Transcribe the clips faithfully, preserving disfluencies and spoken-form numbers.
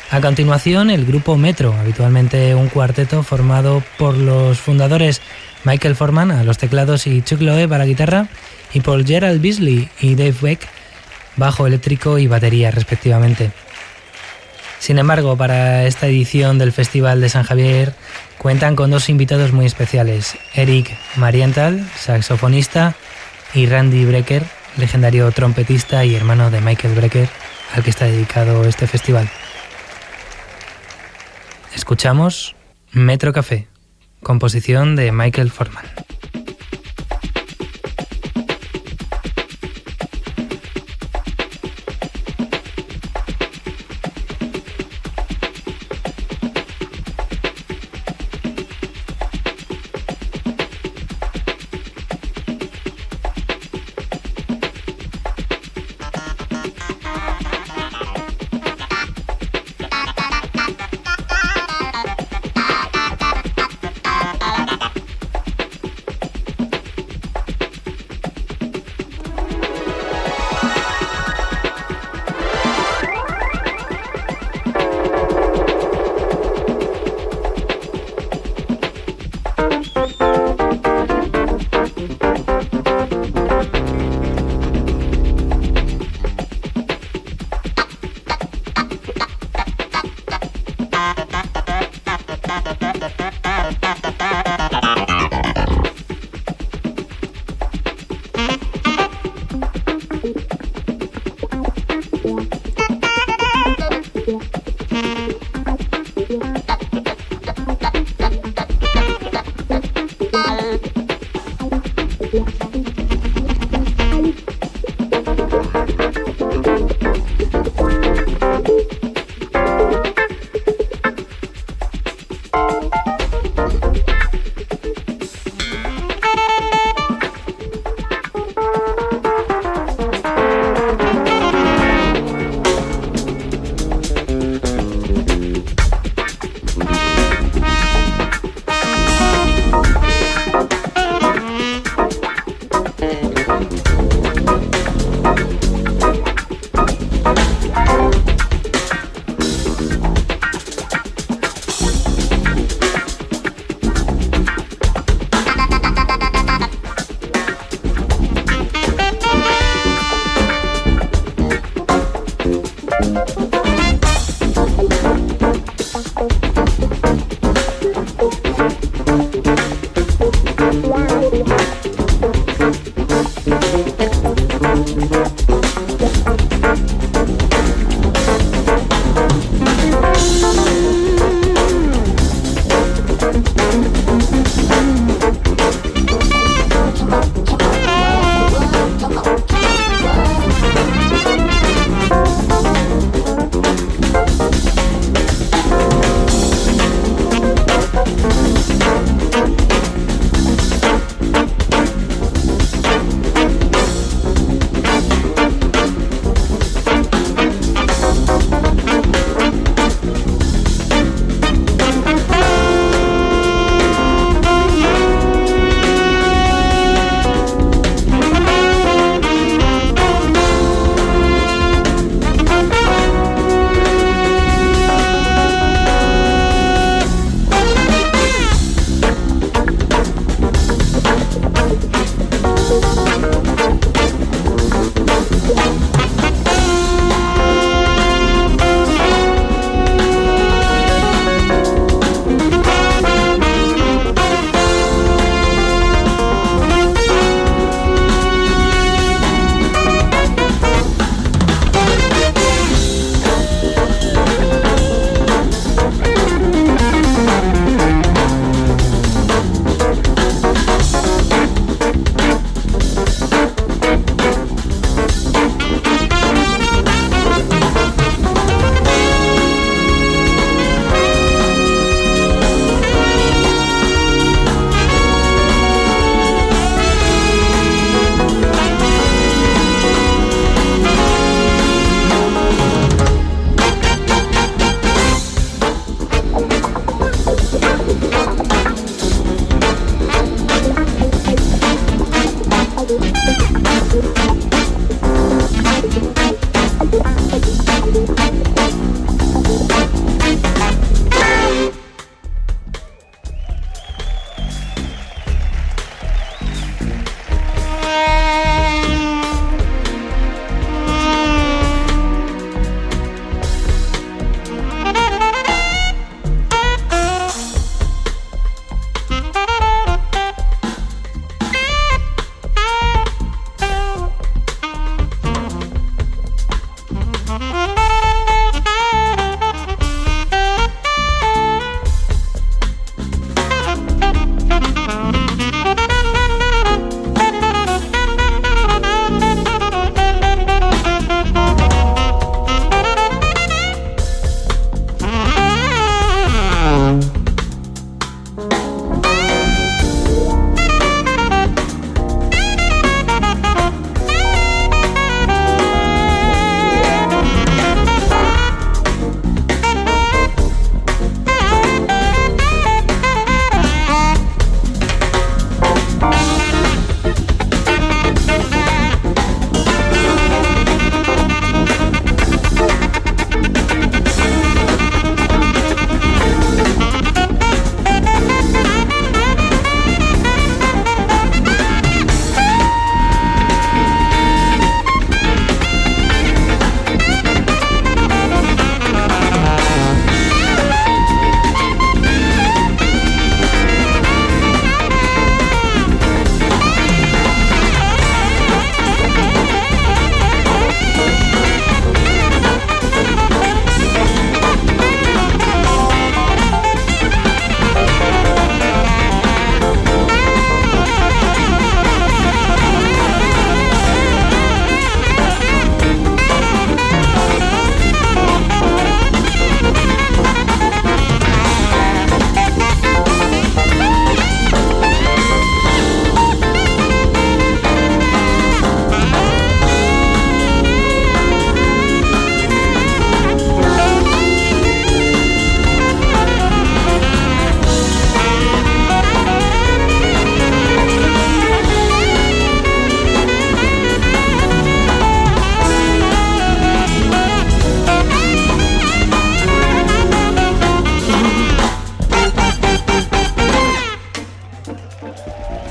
A continuación, el grupo Metro, habitualmente un cuarteto formado por los fundadores Michael Forman a los teclados y Chuck Loeb a la guitarra, y por Gerald Beasley y Dave Beck, bajo eléctrico y batería respectivamente. Sin embargo, para esta edición del Festival de San Javier cuentan con dos invitados muy especiales: Eric Marienthal, saxofonista, y Randy Brecker, legendario trompetista y hermano de Michael Brecker, al que está dedicado este festival. Escuchamos Metro Café, composición de Michael Forman.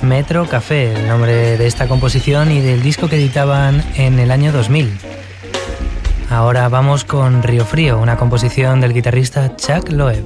Metro Café, el nombre de esta composición y del disco que editaban en el año dos mil. Ahora vamos con Río Frío, una composición del guitarrista Chuck Loeb.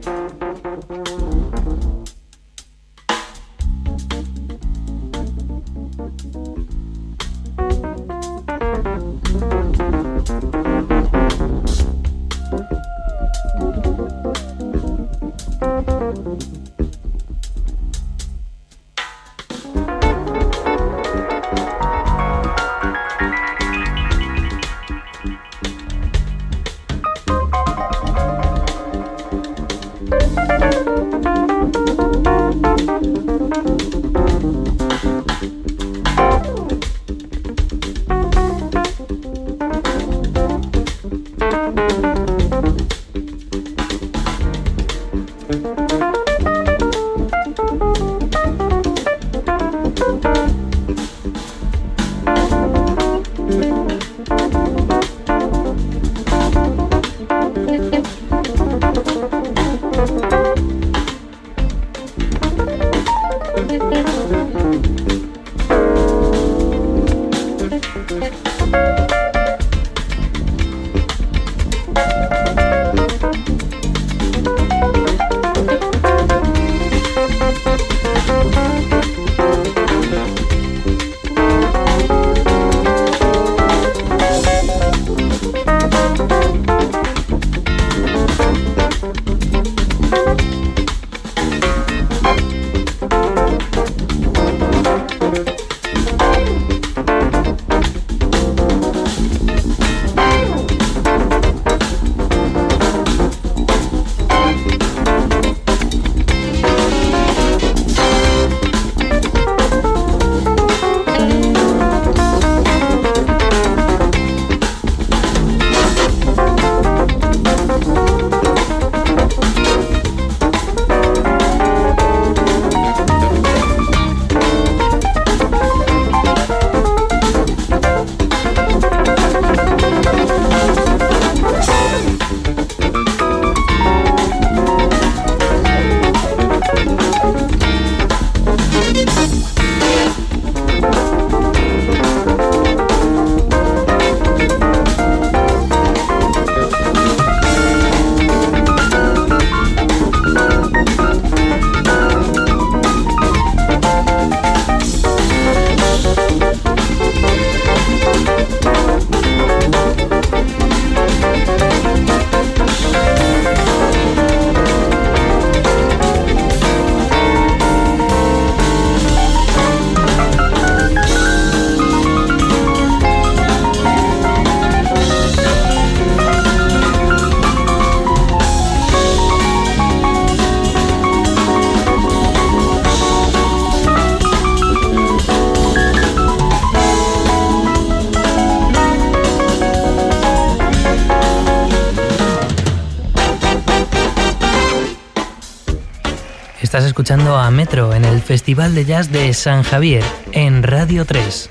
Estás escuchando a Metro en el Festival de Jazz de San Javier, en Radio tres.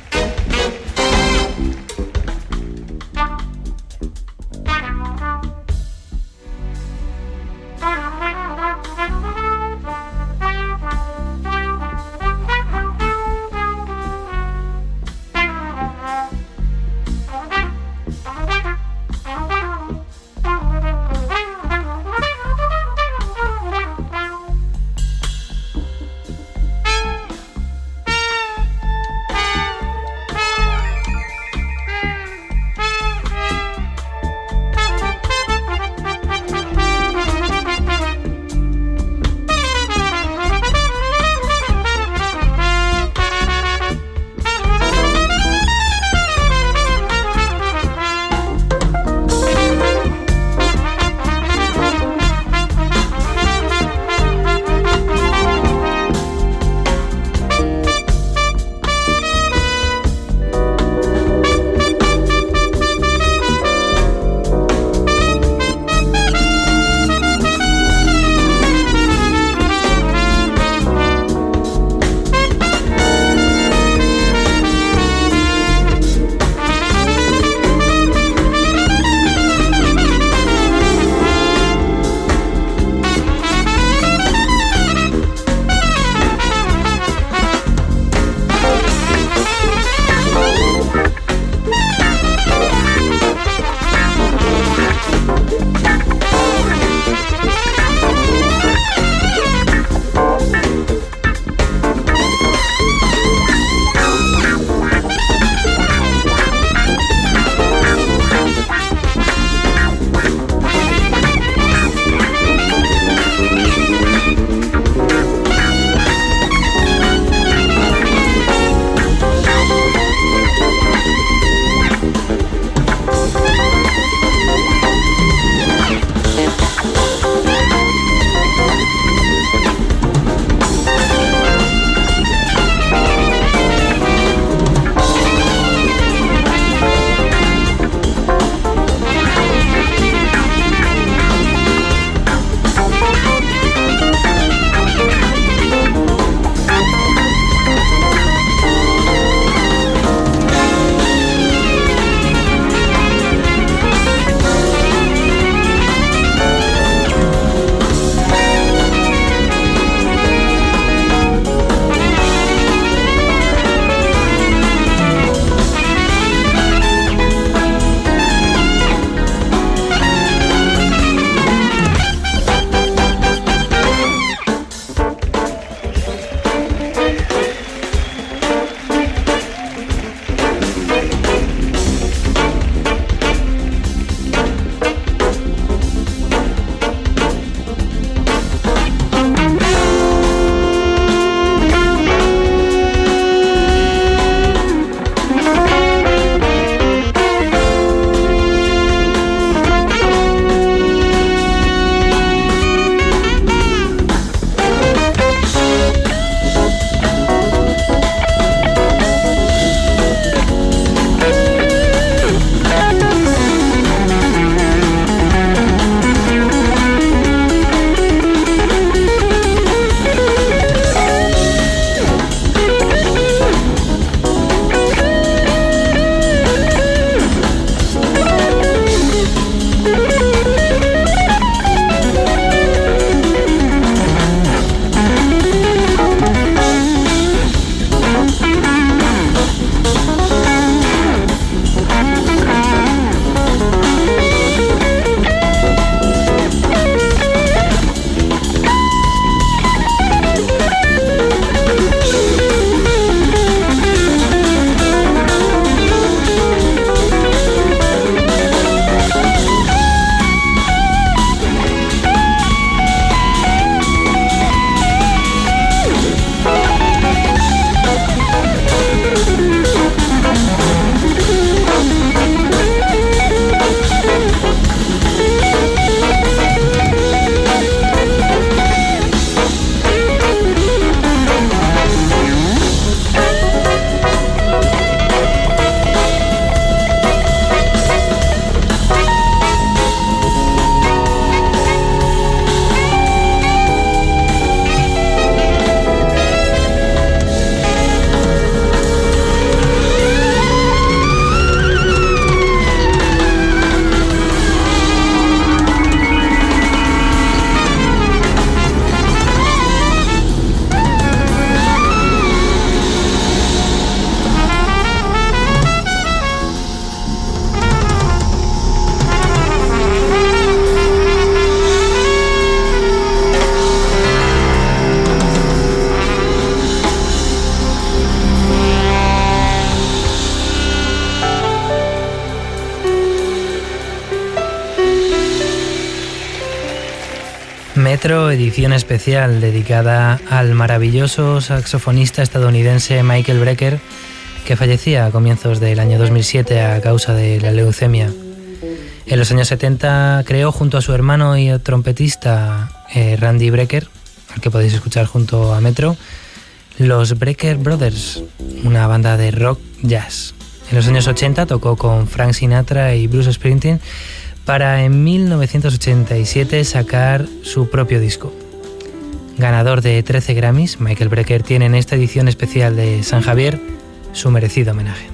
Metro, edición especial dedicada al maravilloso saxofonista estadounidense Michael Brecker, que fallecía a comienzos del año dos mil siete a causa de la leucemia. En los años setenta creó junto a su hermano y trompetista eh, Randy Brecker, al que podéis escuchar junto a Metro, los Brecker Brothers, una banda de rock jazz. En los años ochenta tocó con Frank Sinatra y Bruce Springsteen para en mil novecientos ochenta y siete sacar su propio disco. Ganador de trece Grammys, Michael Brecker tiene en esta edición especial de San Javier su merecido homenaje.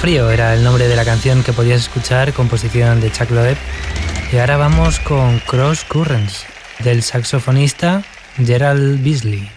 Frío era el nombre de la canción que podías escuchar, composición de Chuck Loeb. Y ahora vamos con Cross Currents, del saxofonista Gerald Beasley.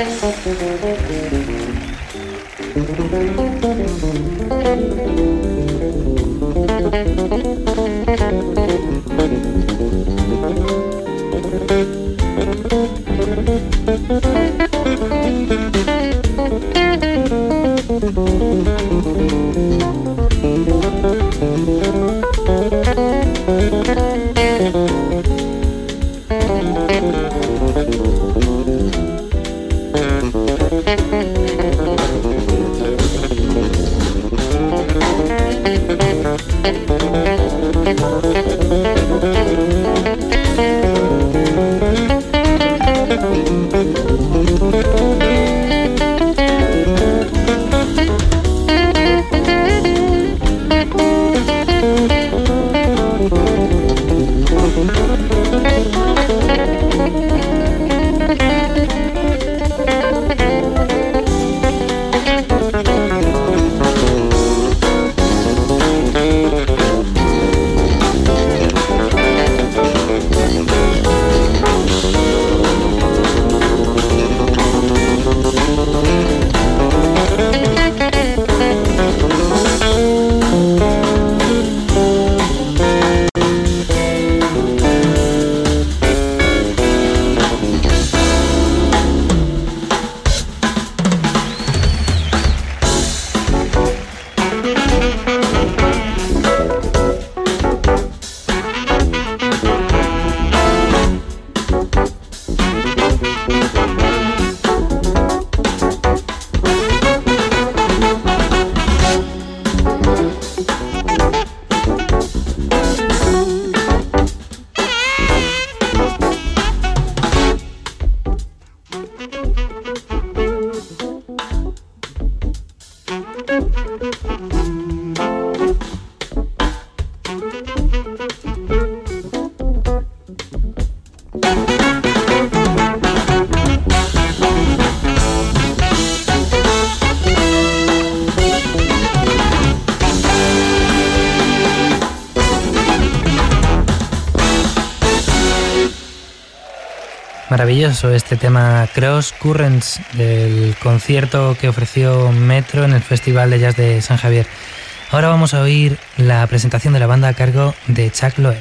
Maravilloso este tema Cross Currents del concierto que ofreció Metro en el Festival de Jazz de San Javier. Ahora vamos a oír la presentación de la banda a cargo de Chuck Loeb.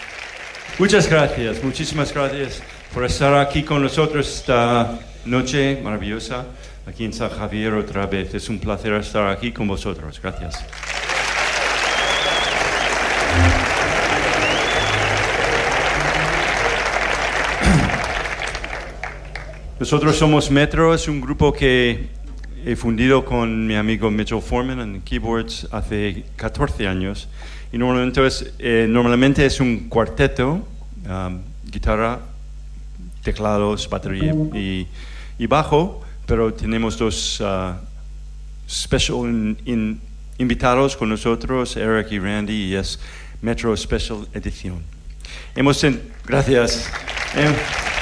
Muchas gracias, muchísimas gracias por estar aquí con nosotros esta noche maravillosa aquí en San Javier otra vez. Es un placer estar aquí con vosotros. Gracias. Nosotros somos Metro, es un grupo que he fundido con mi amigo Mitchell Foreman en keyboards hace catorce años. Y normalmente es, eh, normalmente es un cuarteto, um, guitarra, teclados, batería y, y bajo, pero tenemos dos uh, special in, in, invitados con nosotros, Eric y Randy, y es Metro Special Edición. Hemos en, gracias. Eh,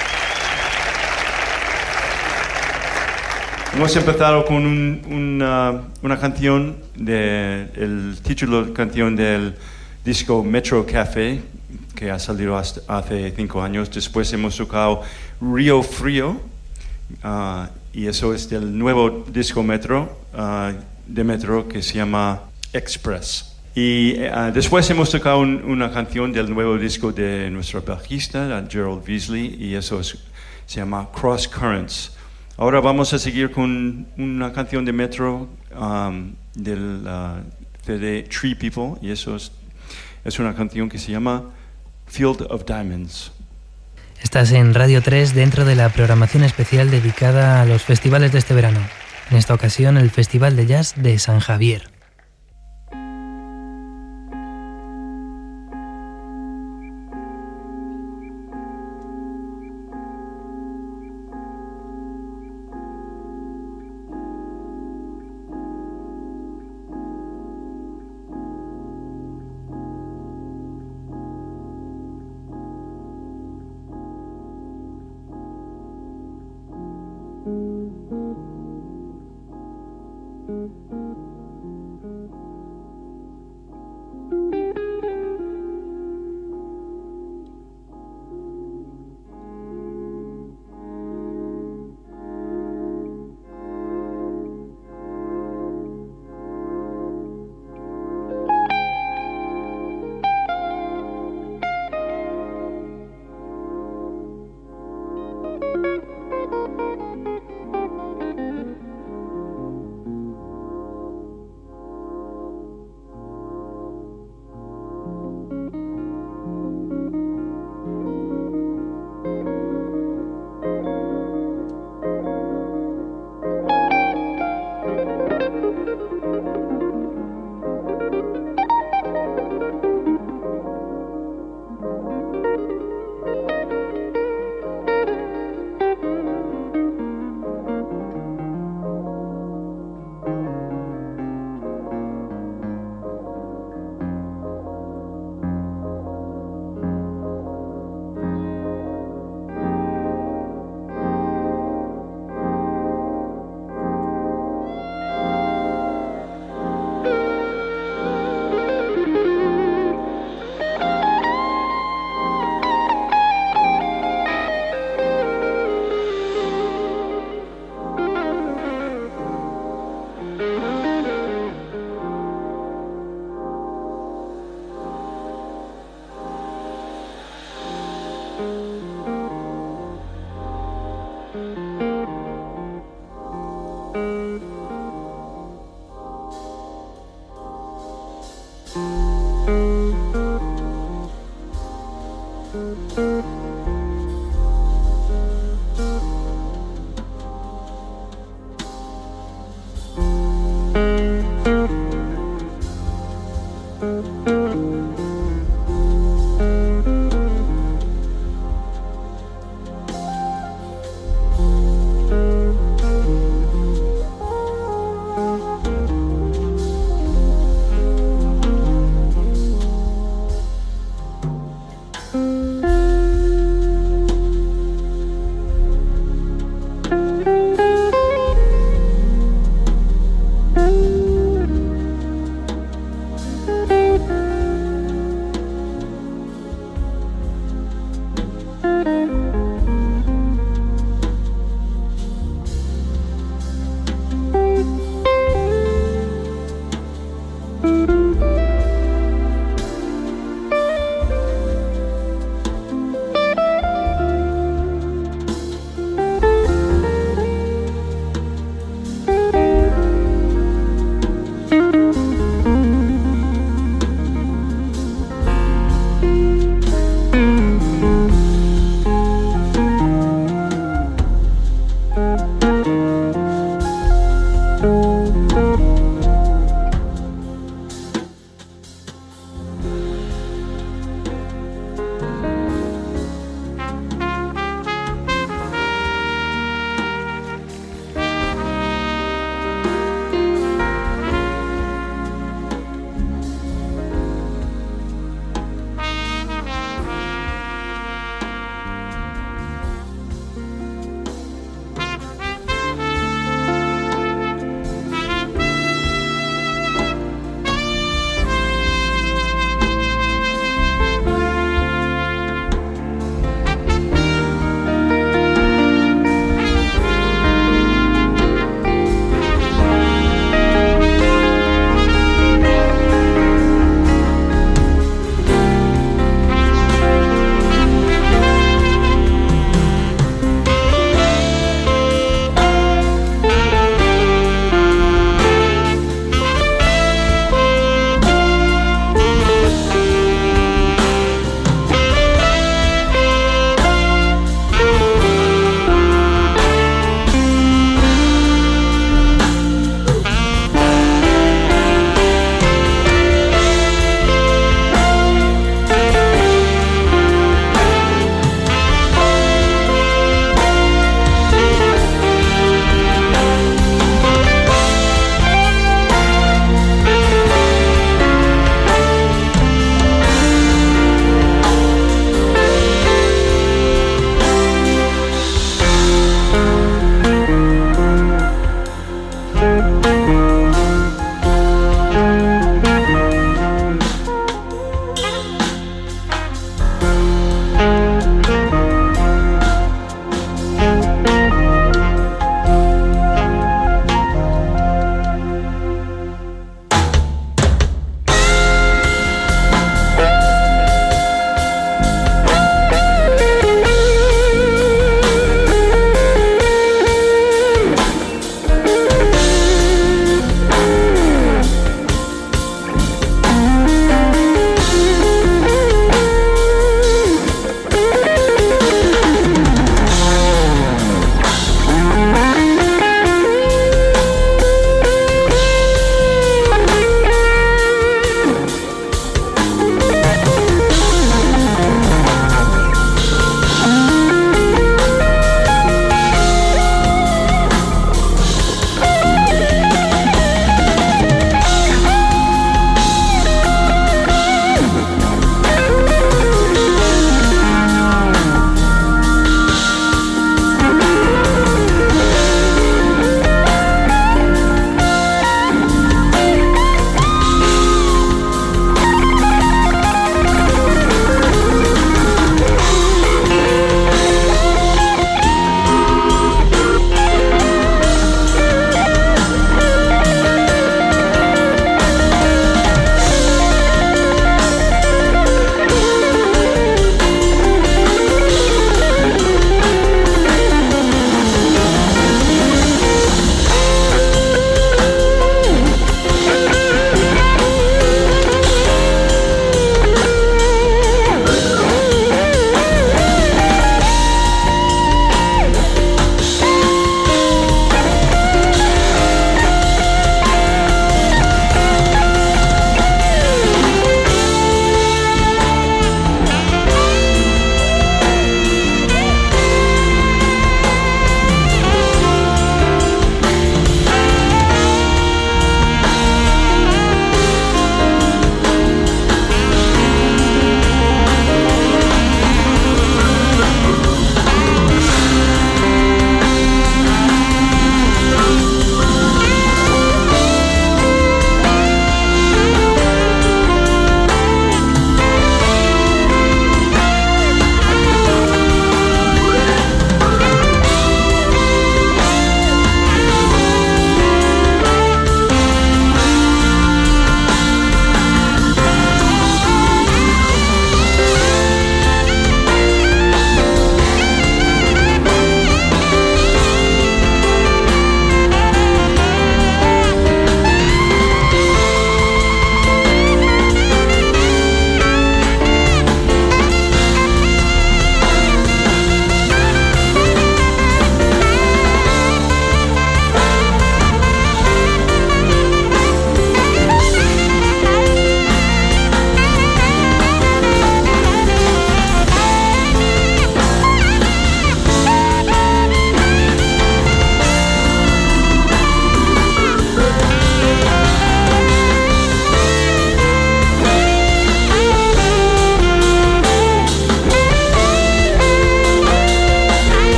Hemos empezado con un, una, una canción, de, el título de canción del disco Metro Café, que ha salido hasta hace cinco años. Después hemos tocado Río Frío, uh, y eso es del nuevo disco Metro, uh, de Metro, que se llama Express. Y uh, después hemos tocado un, una canción del nuevo disco de nuestro bajista, Gerald Beasley, y eso es, se llama Cross Currents. Ahora vamos a seguir con una canción de Metro um, del uh, C D Tree People, y eso es, es una canción que se llama Field of Diamonds. Estás en Radio tres dentro de la programación especial dedicada a los festivales de este verano. En esta ocasión el Festival de Jazz de San Javier.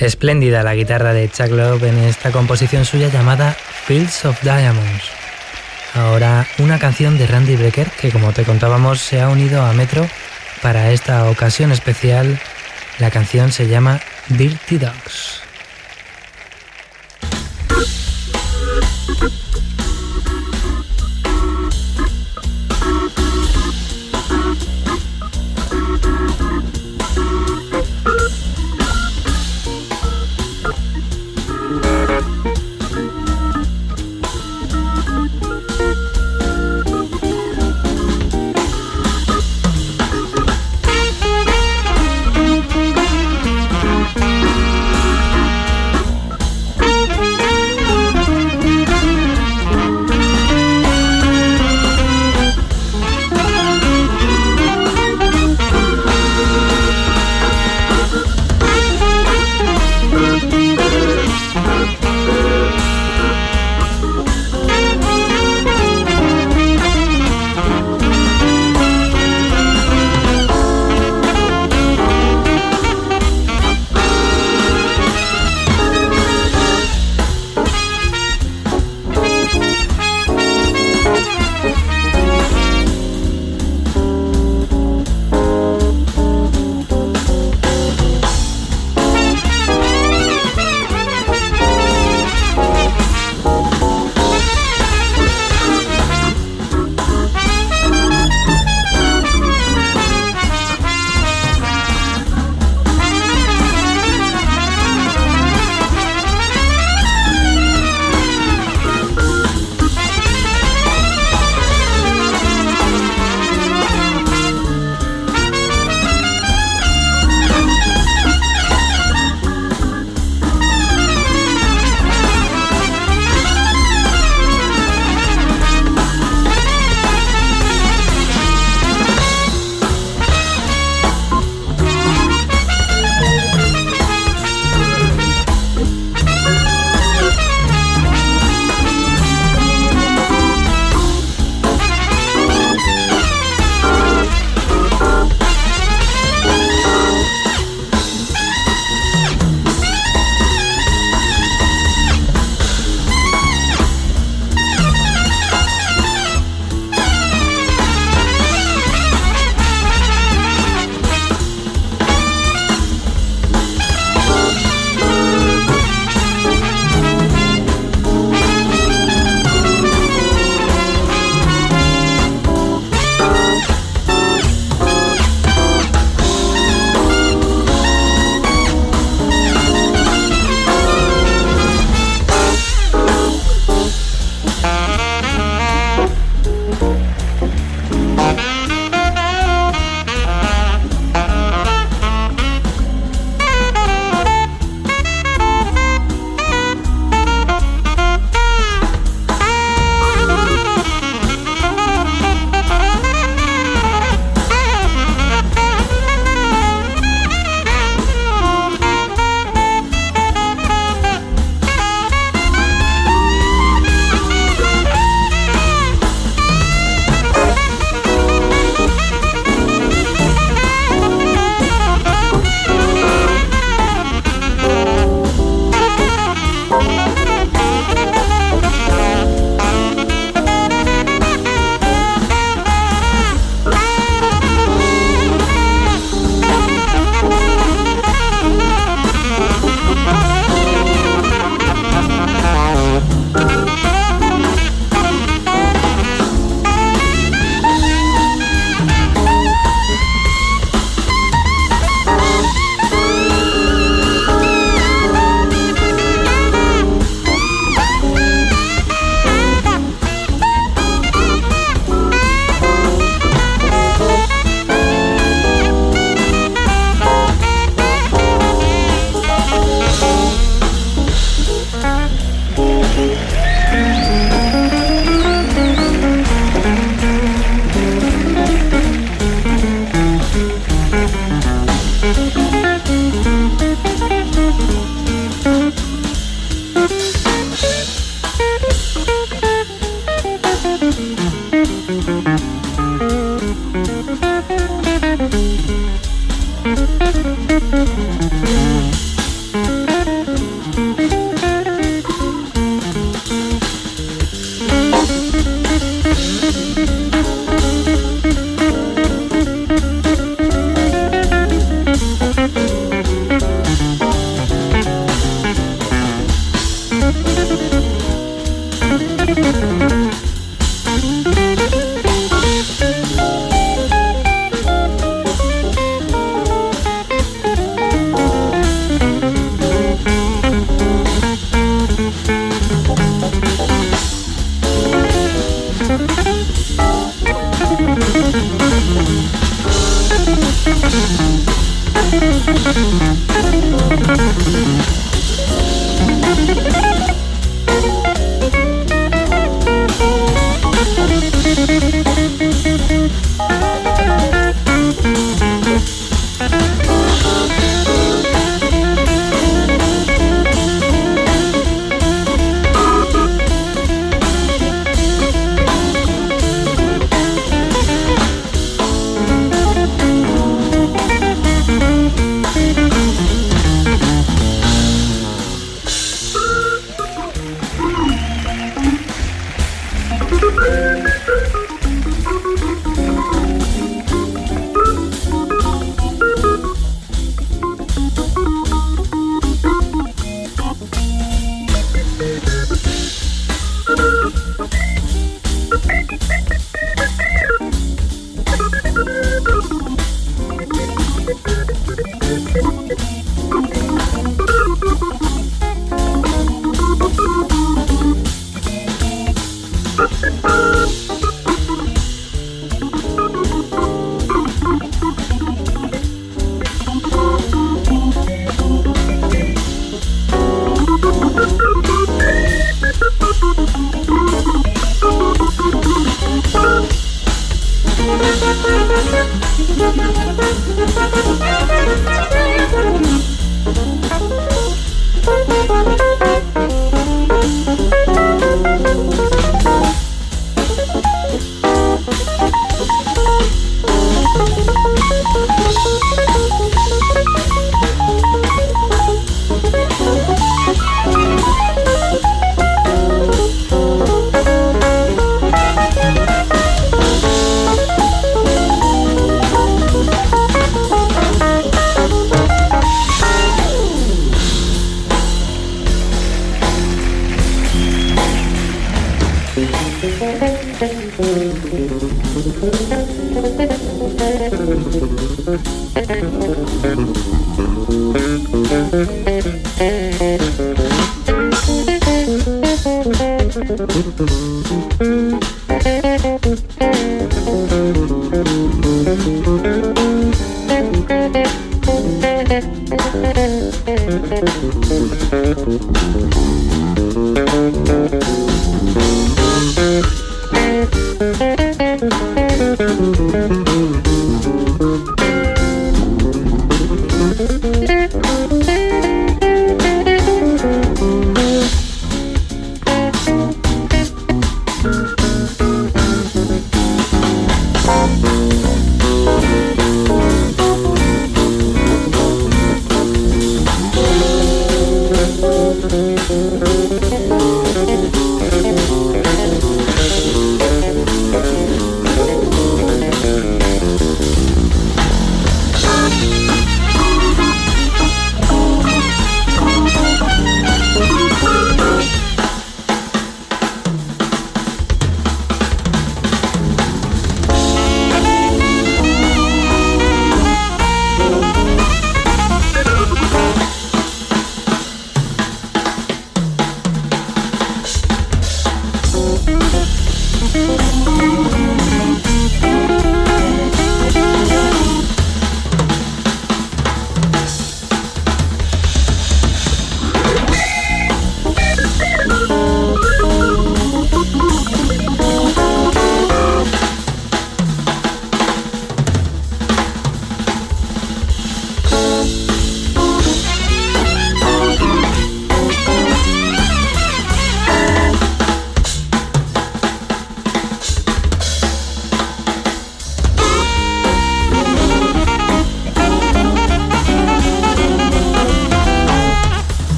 Espléndida la guitarra de Chuck Love en esta composición suya llamada Fields of Diamonds. Ahora una canción de Randy Brecker que, como te contábamos, se ha unido a Metro para esta ocasión especial. La canción se llama Dirty Dogs.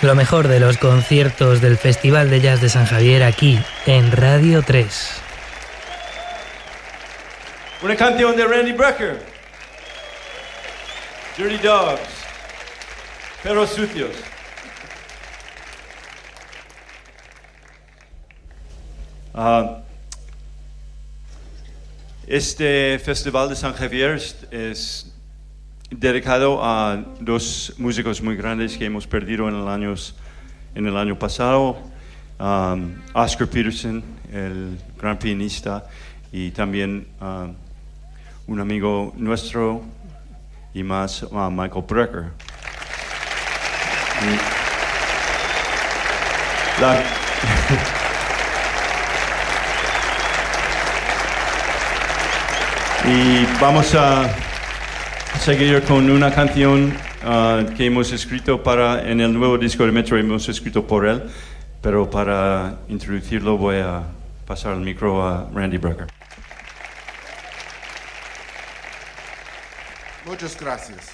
Lo mejor de los conciertos del Festival de Jazz de San Javier aquí en Radio tres. Una canción de Randy Brecker. Dirty Dogs. Perros sucios. Uh, este Festival de San Javier es, es dedicado a dos músicos muy grandes que hemos perdido en el, años, en el año pasado. Um, Oscar Peterson, el gran pianista, y también um, un amigo nuestro y más, uh, Michael Brecker. La, y vamos a seguir con una canción uh, que hemos escrito para, en el nuevo disco de Metro hemos escrito por él, pero para introducirlo voy a pasar el micro a Randy Brecker. Muchas gracias.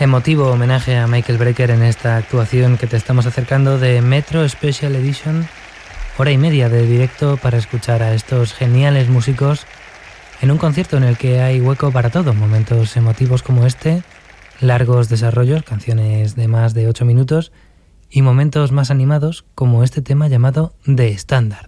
Emotivo homenaje a Michael Brecker en esta actuación que te estamos acercando de Metro Special Edition, hora y media de directo para escuchar a estos geniales músicos en un concierto en el que hay hueco para todo, momentos emotivos como este, largos desarrollos, canciones de más de ocho minutos y momentos más animados como este tema llamado The Standard.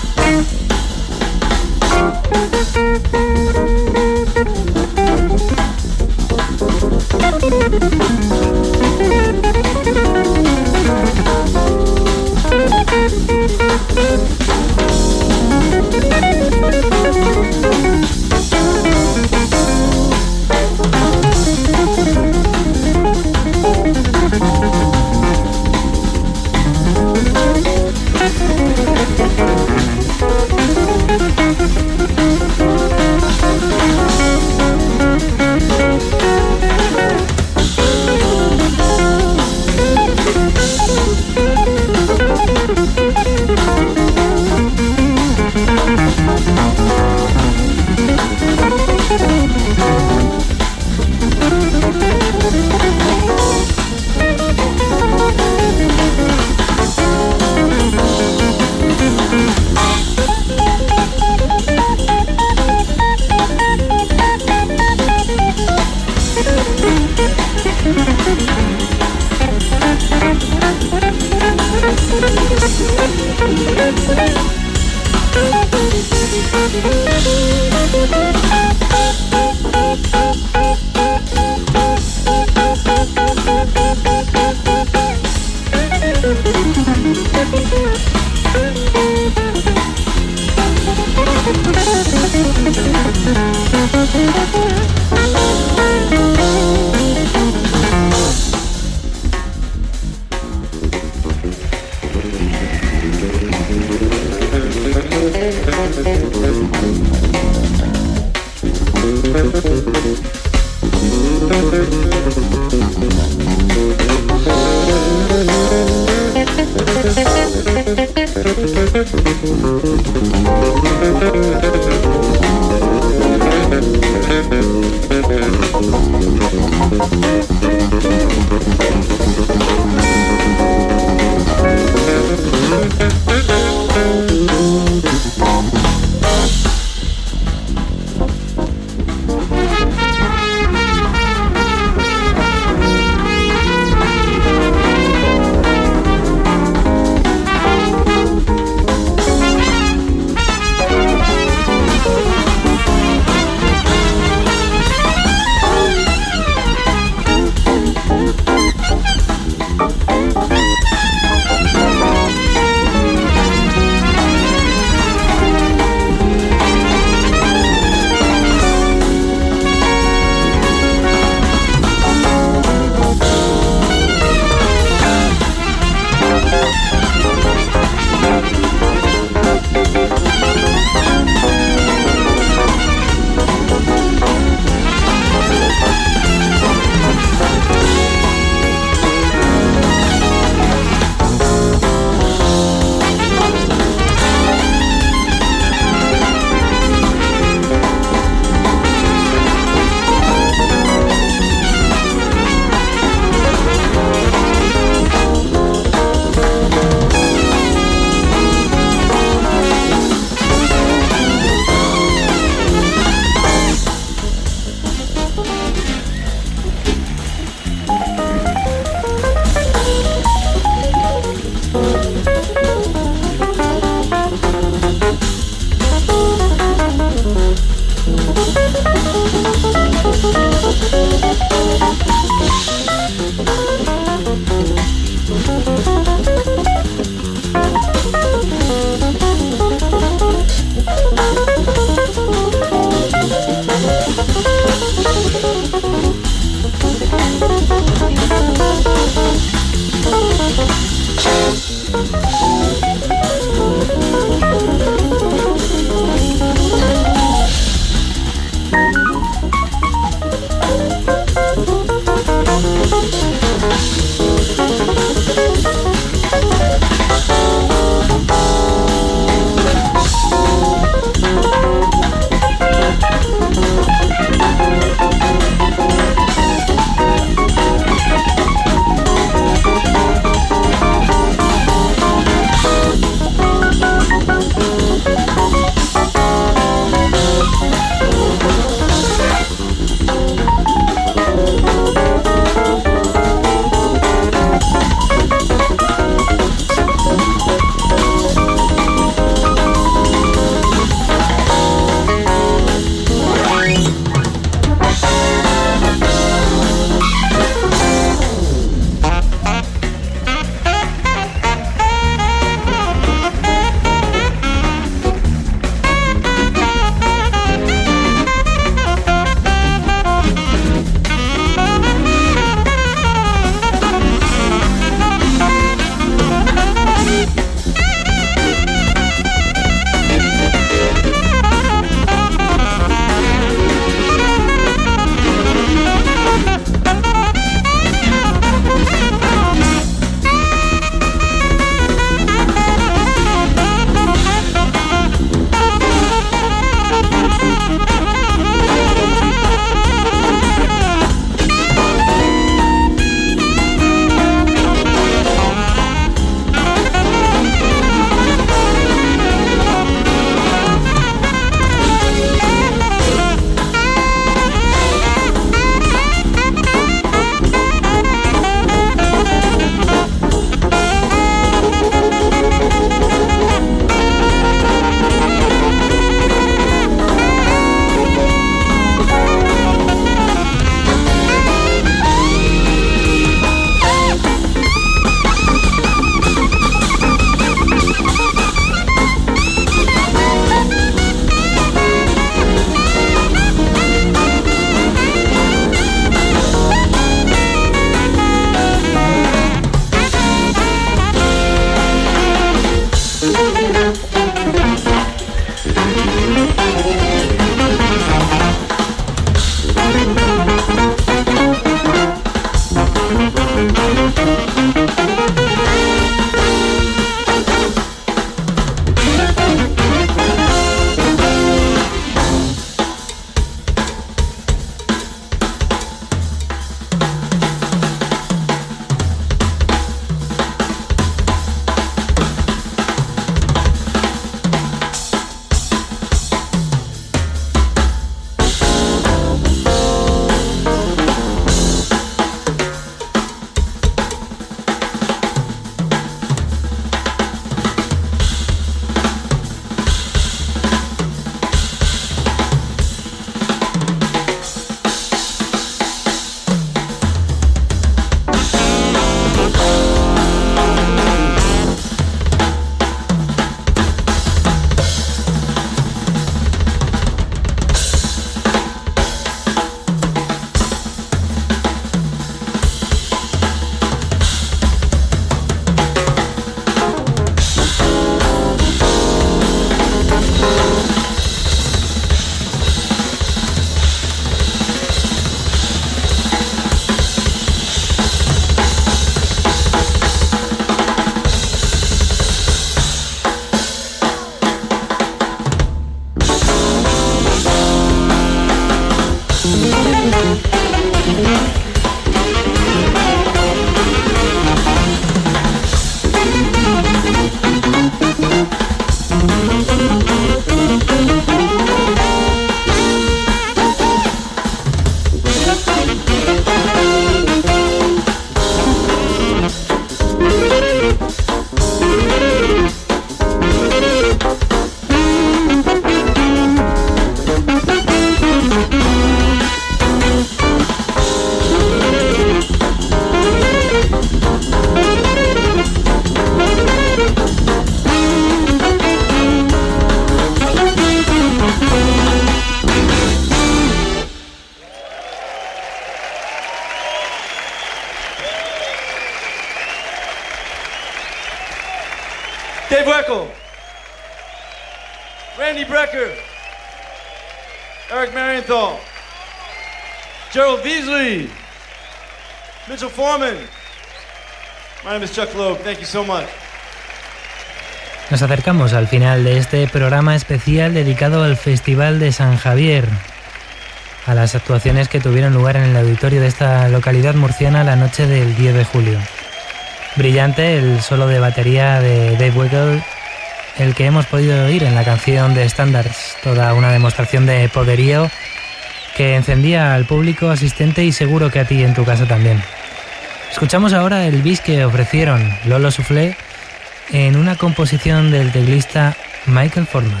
Becker, Eric Marienthal, Gerald Beasley, Mitchell Foreman. My name is Chuck Loeb. Thank you so much. Nos acercamos al final de este programa especial dedicado al Festival de San Javier, a las actuaciones que tuvieron lugar en el auditorio de esta localidad murciana la noche del diez de julio. Brillante el solo de batería de Dave Weckl, el que hemos podido oír en la canción de Standards, toda una demostración de poderío que encendía al público asistente y seguro que a ti en tu casa también. Escuchamos ahora el bis que ofrecieron Lolo Soufflé en una composición del teclista Michael Forman.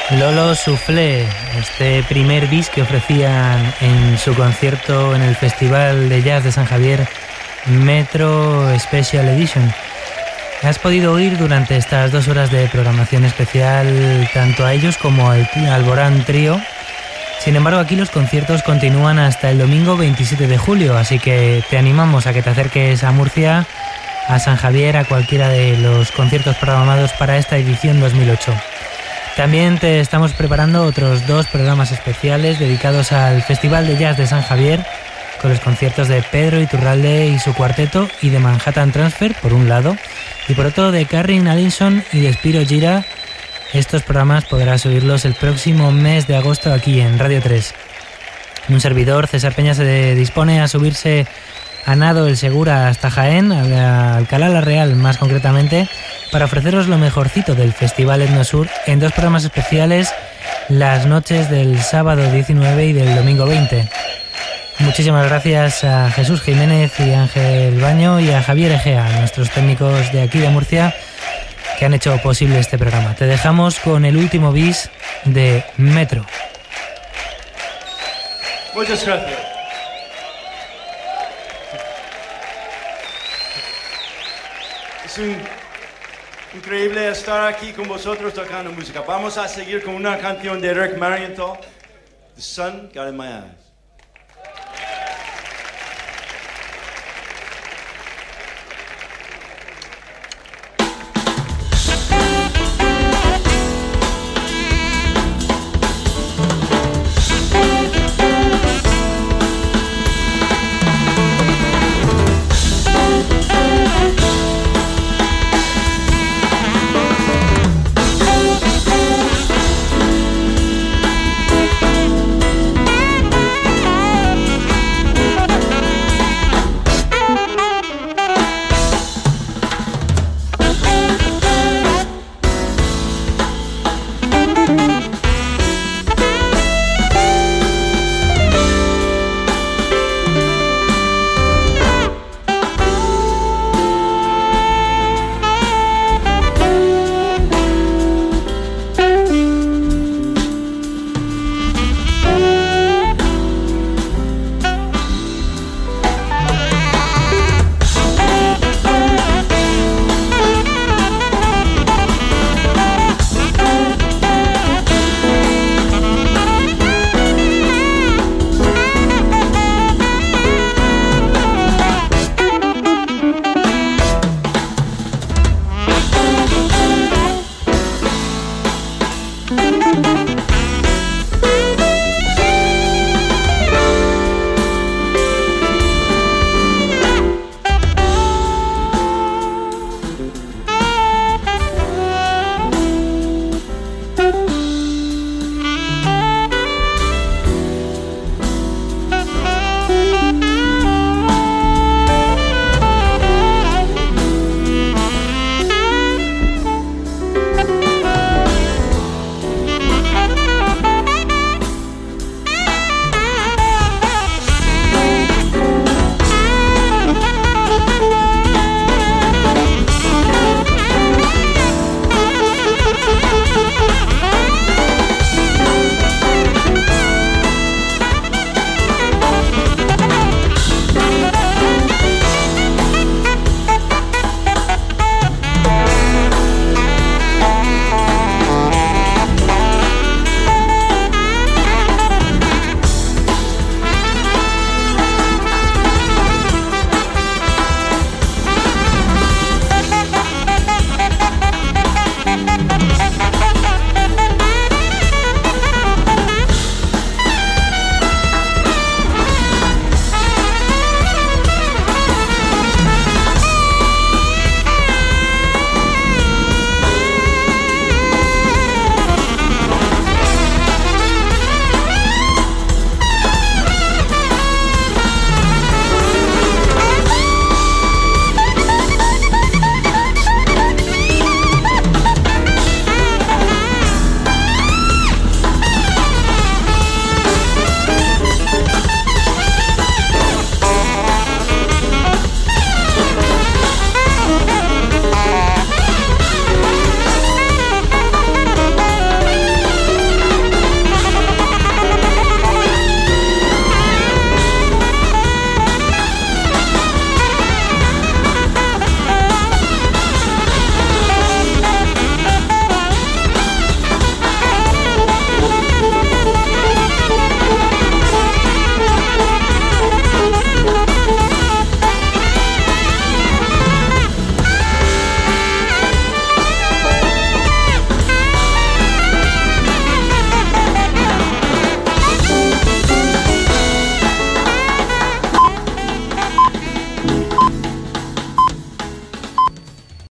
Lolo Soufflé, este primer bis que ofrecían en su concierto en el Festival de Jazz de San Javier, Metro Special Edition. Has podido oír durante estas dos horas de programación especial tanto a ellos como al Alborán Trío. Sin embargo, aquí los conciertos continúan hasta el domingo veintisiete de julio, así que te animamos a que te acerques a Murcia, a San Javier, a cualquiera de los conciertos programados para esta edición dos mil ocho. También te estamos preparando otros dos programas especiales dedicados al Festival de Jazz de San Javier, con los conciertos de Pedro Iturralde y su cuarteto y de Manhattan Transfer, por un lado, y por otro de Carrie Allinson y de Spiro Gira. Estos programas podrás oírlos el próximo mes de agosto aquí en Radio tres. Un servidor, César Peña, se dispone a subirse a nado el Segura hasta Jaén, a Alcalá la Real más concretamente, para ofreceros lo mejorcito del Festival Etnosur en dos programas especiales las noches del sábado diecinueve y del domingo veinte. Muchísimas gracias a Jesús Jiménez y Ángel Baño y a Javier Egea, nuestros técnicos de aquí de Murcia, que han hecho posible este programa. Te dejamos con el último bis de Metro. Muchas gracias. Es un increíble estar aquí con vosotros tocando música. Vamos a seguir con una canción de Eric Marienthal, The Sun Got in My Eyes.